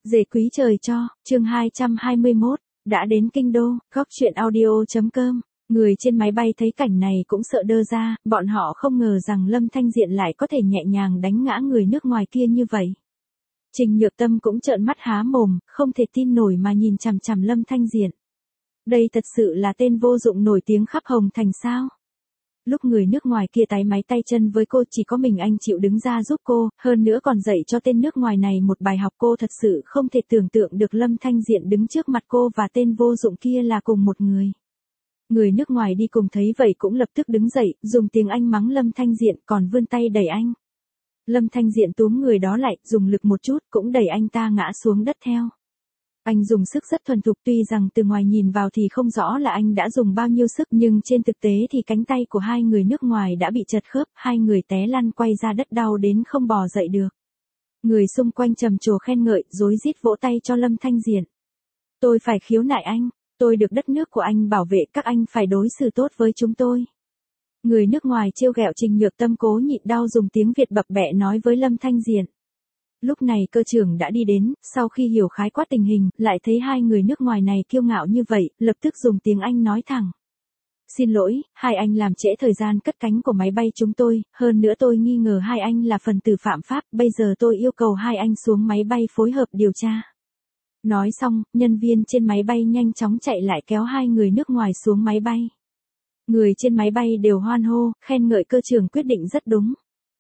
Dề quý trời cho, chương 221, đã đến kinh đô, góc chuyện audio.com. Người trên máy bay thấy cảnh này cũng sợ đơ ra, bọn họ không ngờ rằng Lâm Thanh Diện lại có thể nhẹ nhàng đánh ngã người nước ngoài kia như vậy. Trình Nhược Tâm cũng trợn mắt há mồm, không thể tin nổi mà nhìn chằm chằm Lâm Thanh Diện. Đây thật sự là tên vô dụng nổi tiếng khắp Hồng Thành sao? Lúc người nước ngoài kia tái máy tay chân với cô chỉ có mình anh chịu đứng ra giúp cô, hơn nữa còn dạy cho tên nước ngoài này một bài học. Cô thật sự không thể tưởng tượng được Lâm Thanh Diện đứng trước mặt cô và tên vô dụng kia là cùng một người. Người nước ngoài đi cùng thấy vậy cũng lập tức đứng dậy, dùng tiếng Anh mắng Lâm Thanh Diện còn vươn tay đẩy anh. Lâm Thanh Diện túm người đó lại, dùng lực một chút cũng đẩy anh ta ngã xuống đất theo. Anh dùng sức rất thuần thục, tuy rằng từ ngoài nhìn vào thì không rõ là anh đã dùng bao nhiêu sức, nhưng trên thực tế thì cánh tay của hai người nước ngoài đã bị chật khớp, hai người té lăn quay ra đất đau đến không bò dậy được. Người xung quanh trầm trồ khen ngợi, rối rít vỗ tay cho Lâm Thanh Diện. Tôi phải khiếu nại anh, tôi được đất nước của anh bảo vệ, các anh phải đối xử tốt với chúng tôi. Người nước ngoài trêu ghẹo Trình Nhược Tâm cố nhịn đau dùng tiếng Việt bập bẹ nói với Lâm Thanh Diện. Lúc này cơ trưởng đã đi đến, sau khi hiểu khái quát tình hình, lại thấy hai người nước ngoài này kiêu ngạo như vậy, lập tức dùng tiếng Anh nói thẳng. Xin lỗi, hai anh làm trễ thời gian cất cánh của máy bay chúng tôi, hơn nữa tôi nghi ngờ hai anh là phần tử phạm pháp, bây giờ tôi yêu cầu hai anh xuống máy bay phối hợp điều tra. Nói xong, nhân viên trên máy bay nhanh chóng chạy lại kéo hai người nước ngoài xuống máy bay. Người trên máy bay đều hoan hô, khen ngợi cơ trưởng quyết định rất đúng.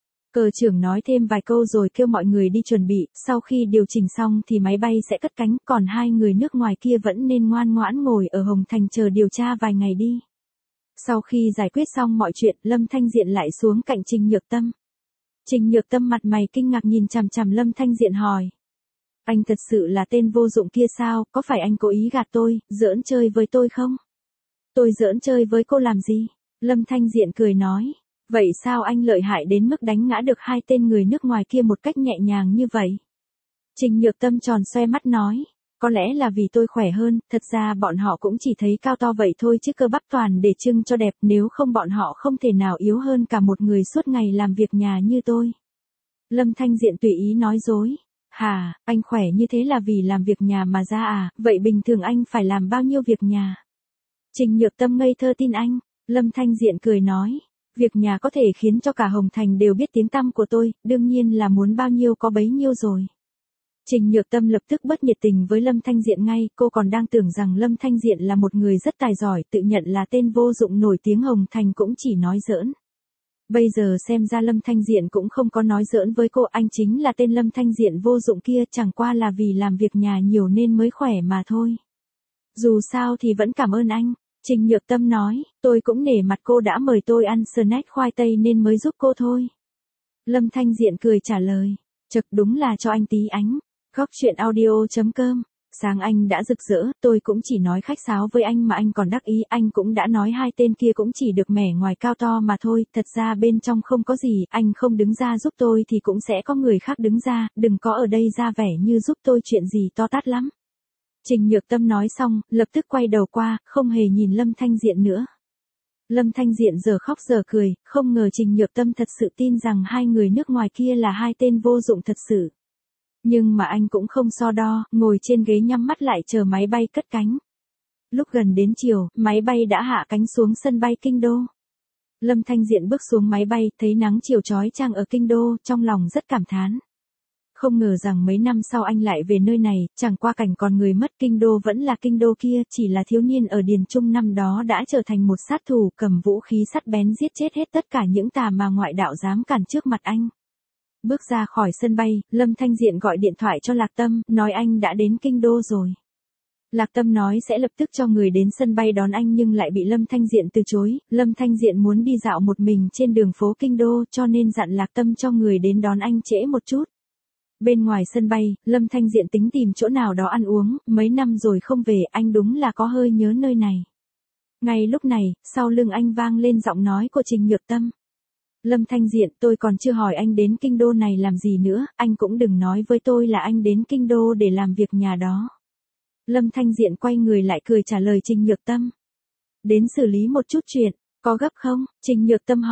Cơ trưởng nói thêm vài câu rồi kêu mọi người đi chuẩn bị, sau khi điều chỉnh xong thì máy bay sẽ cất cánh, còn hai người nước ngoài kia vẫn nên ngoan ngoãn ngồi ở Hồng Thành chờ điều tra vài ngày đi. Sau khi giải quyết xong mọi chuyện, Lâm Thanh Diện lại xuống cạnh Trình Nhược Tâm. Trình Nhược Tâm mặt mày kinh ngạc nhìn chằm chằm Lâm Thanh Diện hỏi. Anh thật sự là tên vô dụng kia sao, có phải anh cố ý gạt tôi, giỡn chơi với tôi không? Tôi giỡn chơi với cô làm gì? Lâm Thanh Diện cười nói. Vậy sao anh lợi hại đến mức đánh ngã được hai tên người nước ngoài kia một cách nhẹ nhàng như vậy? Trình Nhược Tâm tròn xoe mắt nói. Có lẽ là vì tôi khỏe hơn, thật ra bọn họ cũng chỉ thấy cao to vậy thôi chứ cơ bắp toàn để trưng cho đẹp, nếu không bọn họ không thể nào yếu hơn cả một người suốt ngày làm việc nhà như tôi. Lâm Thanh Diện tùy ý nói dối. Hà, anh khỏe như thế là vì làm việc nhà mà ra à, vậy bình thường anh phải làm bao nhiêu việc nhà? Trình Nhược Tâm ngây thơ tin anh. Lâm Thanh Diện cười nói. Việc nhà có thể khiến cho cả Hồng Thành đều biết tiếng tăm của tôi, đương nhiên là muốn bao nhiêu có bấy nhiêu rồi. Trình Nhược Tâm lập tức bất nhiệt tình với Lâm Thanh Diện ngay, cô còn đang tưởng rằng Lâm Thanh Diện là một người rất tài giỏi, tự nhận là tên vô dụng nổi tiếng Hồng Thành cũng chỉ nói giỡn. Bây giờ xem ra Lâm Thanh Diện cũng không có nói giỡn với cô, anh chính là tên Lâm Thanh Diện vô dụng kia, chẳng qua là vì làm việc nhà nhiều nên mới khỏe mà thôi. Dù sao thì vẫn cảm ơn anh. Trình Nhược Tâm nói, tôi cũng nể mặt cô đã mời tôi ăn snack khoai tây nên mới giúp cô thôi. Lâm Thanh Diện cười trả lời, chật đúng là cho anh tí ánh. Góc chuyện audio.com, sáng anh đã rực rỡ, tôi cũng chỉ nói khách sáo với anh mà anh còn đắc ý, anh cũng đã nói hai tên kia cũng chỉ được mẻ ngoài cao to mà thôi, thật ra bên trong không có gì, anh không đứng ra giúp tôi thì cũng sẽ có người khác đứng ra, đừng có ở đây ra vẻ như giúp tôi chuyện gì to tát lắm. Trình Nhược Tâm nói xong, lập tức quay đầu qua, không hề nhìn Lâm Thanh Diện nữa. Lâm Thanh Diện giờ khóc giờ cười, không ngờ Trình Nhược Tâm thật sự tin rằng hai người nước ngoài kia là hai tên vô dụng thật sự. Nhưng mà anh cũng không so đo, ngồi trên ghế nhắm mắt lại chờ máy bay cất cánh. Lúc gần đến chiều, máy bay đã hạ cánh xuống sân bay Kinh Đô. Lâm Thanh Diện bước xuống máy bay, thấy nắng chiều chói chang ở Kinh Đô, trong lòng rất cảm thán. Không ngờ rằng mấy năm sau anh lại về nơi này, chẳng qua cảnh còn người mất, Kinh Đô vẫn là Kinh Đô kia, chỉ là thiếu niên ở Điền Trung năm đó đã trở thành một sát thủ, cầm vũ khí sắt bén giết chết hết tất cả những tà mà ngoại đạo dám cản trước mặt anh. Bước ra khỏi sân bay, Lâm Thanh Diện gọi điện thoại cho Lạc Tâm, nói anh đã đến Kinh Đô rồi. Lạc Tâm nói sẽ lập tức cho người đến sân bay đón anh nhưng lại bị Lâm Thanh Diện từ chối. Lâm Thanh Diện muốn đi dạo một mình trên đường phố Kinh Đô cho nên dặn Lạc Tâm cho người đến đón anh trễ một chút. Bên ngoài sân bay, Lâm Thanh Diện tính tìm chỗ nào đó ăn uống, mấy năm rồi không về, anh đúng là có hơi nhớ nơi này. Ngay lúc này, sau lưng anh vang lên giọng nói của Trình Nhược Tâm. Lâm Thanh Diện, tôi còn chưa hỏi anh đến Kinh Đô này làm gì nữa, anh cũng đừng nói với tôi là anh đến Kinh Đô để làm việc nhà đó. Lâm Thanh Diện quay người lại cười trả lời Trình Nhược Tâm. Đến xử lý một chút chuyện, có gấp không? Trình Nhược Tâm hỏi,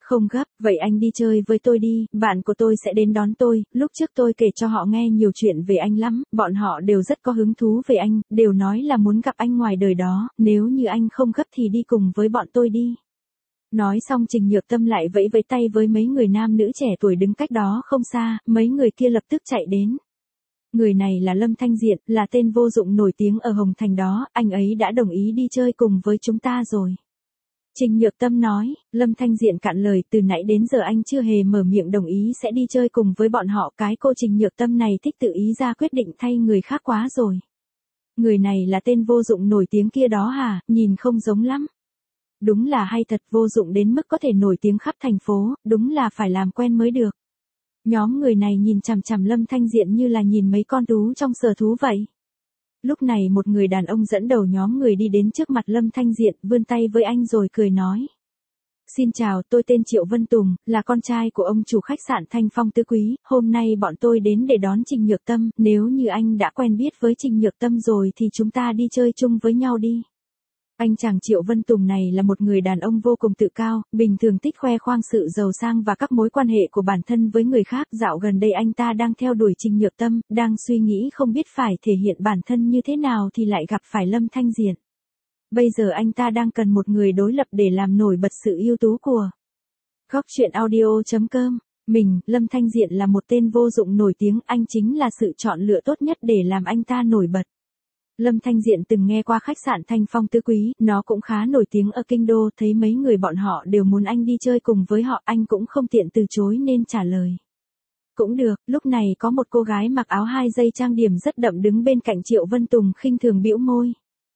Không gấp, vậy anh đi chơi với tôi đi, bạn của tôi sẽ đến đón tôi, lúc trước tôi kể cho họ nghe nhiều chuyện về anh lắm, bọn họ đều rất có hứng thú về anh, đều nói là muốn gặp anh ngoài đời đó, nếu như anh không gấp thì đi cùng với bọn tôi đi. Nói xong Trình Nhược Tâm lại vẫy vẫy tay với mấy người nam nữ trẻ tuổi đứng cách đó không xa, mấy người kia lập tức chạy đến. Người này là Lâm Thanh Diện, là tên vô dụng nổi tiếng ở Hồng Thành đó, anh ấy đã đồng ý đi chơi cùng với chúng ta rồi. Trình Nhược Tâm nói, Lâm Thanh Diện cạn lời, từ nãy đến giờ anh chưa hề mở miệng đồng ý sẽ đi chơi cùng với bọn họ, cái cô Trình Nhược Tâm này thích tự ý ra quyết định thay người khác quá rồi. Người này là tên vô dụng nổi tiếng kia đó hả, nhìn không giống lắm. Đúng là hay thật, vô dụng đến mức có thể nổi tiếng khắp thành phố, đúng là phải làm quen mới được. Nhóm người này nhìn chằm chằm Lâm Thanh Diện như là nhìn mấy con thú trong sở thú vậy. Lúc này một người đàn ông dẫn đầu nhóm người đi đến trước mặt Lâm Thanh Diện, vươn tay với anh rồi cười nói. Xin chào, tôi tên Triệu Vân Tùng, là con trai của ông chủ khách sạn Thanh Phong Tứ Quý, hôm nay bọn tôi đến để đón Trình Nhược Tâm, nếu như anh đã quen biết với Trình Nhược Tâm rồi thì chúng ta đi chơi chung với nhau đi. Anh chàng Triệu Vân Tùng này là một người đàn ông vô cùng tự cao, bình thường thích khoe khoang sự giàu sang và các mối quan hệ của bản thân với người khác. Dạo gần đây anh ta đang theo đuổi Trình Nhược Tâm, đang suy nghĩ không biết phải thể hiện bản thân như thế nào thì lại gặp phải Lâm Thanh Diện. Bây giờ anh ta đang cần một người đối lập để làm nổi bật sự ưu tú của Góc Truyện Audio.com. Mình, Lâm Thanh Diện là một tên vô dụng nổi tiếng, anh chính là sự chọn lựa tốt nhất để làm anh ta nổi bật. Lâm Thanh Diện từng nghe qua khách sạn Thanh Phong Tứ Quý, nó cũng khá nổi tiếng ở kinh đô, thấy mấy người bọn họ đều muốn anh đi chơi cùng với họ, anh cũng không tiện từ chối nên trả lời. Cũng được, lúc này có một cô gái mặc áo 2 dây trang điểm rất đậm đứng bên cạnh Triệu Vân Tùng khinh thường bĩu môi.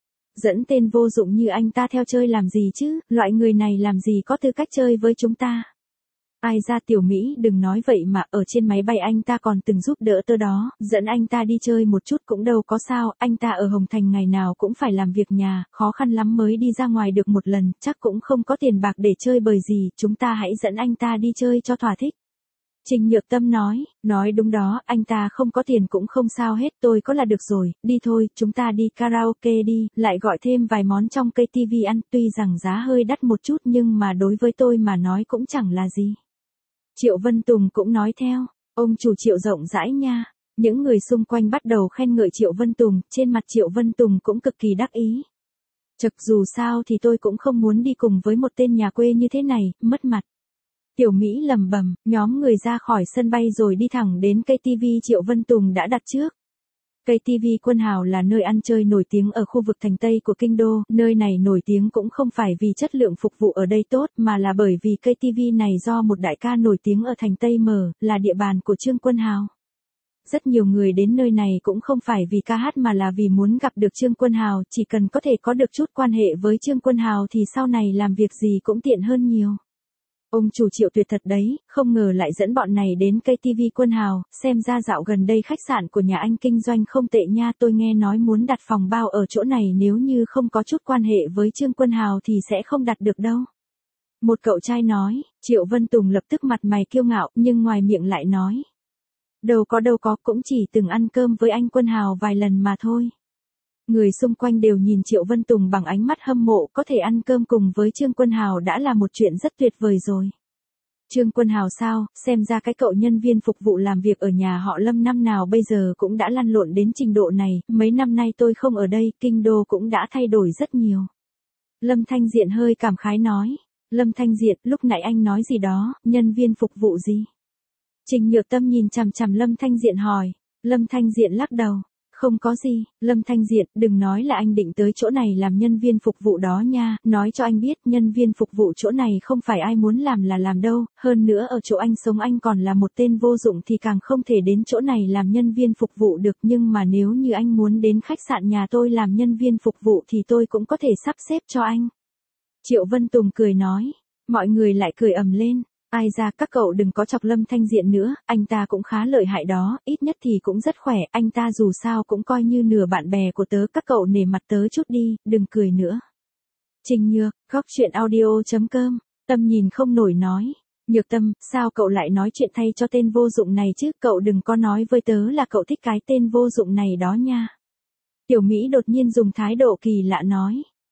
Dẫn tên vô dụng như anh ta theo chơi làm gì chứ, loại người này làm gì có tư cách chơi với chúng ta. Ai ra Tiểu Mỹ đừng nói vậy mà, ở trên máy bay anh ta còn từng giúp đỡ tớ đó, dẫn anh ta đi chơi một chút cũng đâu có sao, anh ta ở Hồng Thành ngày nào cũng phải làm việc nhà, khó khăn lắm mới đi ra ngoài được một lần, chắc cũng không có tiền bạc để chơi bời gì, chúng ta hãy dẫn anh ta đi chơi cho thỏa thích. Trình Nhược Tâm nói đúng đó, anh ta không có tiền cũng không sao hết, tôi có là được rồi, đi thôi, chúng ta đi karaoke đi, lại gọi thêm vài món trong cây tivi ăn, tuy rằng giá hơi đắt một chút nhưng mà đối với tôi mà nói cũng chẳng là gì. Triệu Vân Tùng cũng nói theo, ông chủ Triệu rộng rãi nha. Những người xung quanh bắt đầu khen ngợi Triệu Vân Tùng, trên mặt Triệu Vân Tùng cũng cực kỳ đắc ý. Chật dù sao thì tôi cũng không muốn đi cùng với một tên nhà quê như thế này, mất mặt. Tiểu Mỹ lầm bầm, nhóm người ra khỏi sân bay rồi đi thẳng đến cây tivi Triệu Vân Tùng đã đặt trước. Cây TV Quân Hào là nơi ăn chơi nổi tiếng ở khu vực thành Tây của kinh đô, nơi này nổi tiếng cũng không phải vì chất lượng phục vụ ở đây tốt mà là bởi vì cây TV này do một đại ca nổi tiếng ở thành Tây mở, là địa bàn của Trương Quân Hào. Rất nhiều người đến nơi này cũng không phải vì ca hát mà là vì muốn gặp được Trương Quân Hào, chỉ cần có thể có được chút quan hệ với Trương Quân Hào thì sau này làm việc gì cũng tiện hơn nhiều. Ông chủ Triệu tuyệt thật đấy, không ngờ lại dẫn bọn này đến cây TV Quân Hào, xem ra dạo gần đây khách sạn của nhà anh kinh doanh không tệ nha, tôi nghe nói muốn đặt phòng bao ở chỗ này nếu như không có chút quan hệ với Trương Quân Hào thì sẽ không đặt được đâu. Một cậu trai nói, Triệu Vân Tùng lập tức mặt mày kiêu ngạo, nhưng ngoài miệng lại nói. Đâu có, cũng chỉ từng ăn cơm với anh Quân Hào vài lần mà thôi. Người xung quanh đều nhìn Triệu Vân Tùng bằng ánh mắt hâm mộ, có thể ăn cơm cùng với Trương Quân Hào đã là một chuyện rất tuyệt vời rồi. Trương Quân Hào sao, xem ra cái cậu nhân viên phục vụ làm việc ở nhà họ Lâm năm nào bây giờ cũng đã lăn lộn đến trình độ này, mấy năm nay tôi không ở đây, kinh đô cũng đã thay đổi rất nhiều. Lâm Thanh Diện hơi cảm khái nói, Lâm Thanh Diện, lúc nãy anh nói gì đó, nhân viên phục vụ gì? Trình Nhược Tâm nhìn chằm chằm Lâm Thanh Diện hỏi, Lâm Thanh Diện lắc đầu. Không có gì, Lâm Thanh Diện, đừng nói là anh định tới chỗ này làm nhân viên phục vụ đó nha, nói cho anh biết nhân viên phục vụ chỗ này không phải ai muốn làm là làm đâu, hơn nữa ở chỗ anh sống anh còn là một tên vô dụng thì càng không thể đến chỗ này làm nhân viên phục vụ được, nhưng mà nếu như anh muốn đến khách sạn nhà tôi làm nhân viên phục vụ thì tôi cũng có thể sắp xếp cho anh. Triệu Vân Tùng cười nói, mọi người lại cười ầm lên. Ai ra các cậu đừng có chọc Lâm Thanh Diện nữa, anh ta cũng khá lợi hại đó, ít nhất thì cũng rất khỏe, anh ta dù sao cũng coi như nửa bạn bè của tớ, các cậu nể mặt tớ chút đi, đừng cười nữa. Trình Nhược, Góc Truyện Audio.com, Tâm nhìn không nổi nói, Nhược Tâm, sao cậu lại nói chuyện thay cho tên vô dụng này chứ, cậu đừng có nói với tớ là cậu thích cái tên vô dụng này đó nha. Tiểu Mỹ đột nhiên dùng thái độ kỳ lạ nói.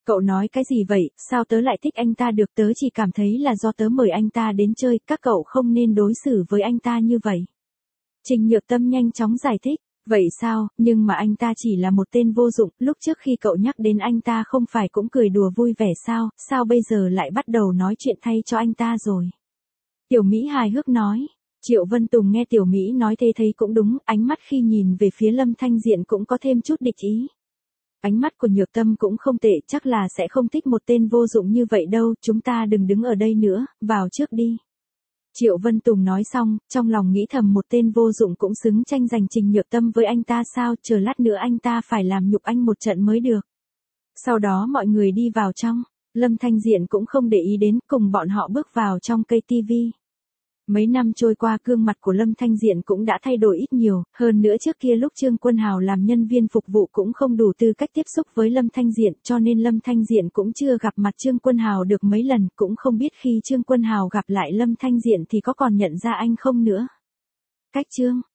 Cậu nói cái gì vậy, sao tớ lại thích anh ta được, tớ chỉ cảm thấy là do tớ mời anh ta đến chơi, các cậu không nên đối xử với anh ta như vậy. Trình Nhược Tâm nhanh chóng giải thích, vậy sao, nhưng mà anh ta chỉ là một tên vô dụng, lúc trước khi cậu nhắc đến anh ta không phải cũng cười đùa vui vẻ sao bây giờ lại bắt đầu nói chuyện thay cho anh ta rồi. Tiểu Mỹ hài hước nói. Triệu Vân Tùng nghe Tiểu Mỹ nói thế thấy cũng đúng, ánh mắt khi nhìn về phía Lâm Thanh Diện cũng có thêm chút địch ý. Ánh mắt của Nhược Tâm cũng không tệ, chắc là sẽ không thích một tên vô dụng như vậy đâu, chúng ta đừng đứng ở đây nữa, vào trước đi. Triệu Vân Tùng nói xong, trong lòng nghĩ thầm một tên vô dụng cũng xứng tranh giành Trình Nhược Tâm với anh ta sao, chờ lát nữa anh ta phải làm nhục anh một trận mới được. Sau đó mọi người đi vào trong, Lâm Thanh Diện cũng không để ý đến, cùng bọn họ bước vào trong cây tivi. Mấy năm trôi qua gương mặt của Lâm Thanh Diện cũng đã thay đổi ít nhiều, hơn nữa trước kia lúc Trương Quân Hào làm nhân viên phục vụ cũng không đủ tư cách tiếp xúc với Lâm Thanh Diện, cho nên Lâm Thanh Diện cũng chưa gặp mặt Trương Quân Hào được mấy lần, cũng không biết khi Trương Quân Hào gặp lại Lâm Thanh Diện thì có còn nhận ra anh không nữa. Cách Trương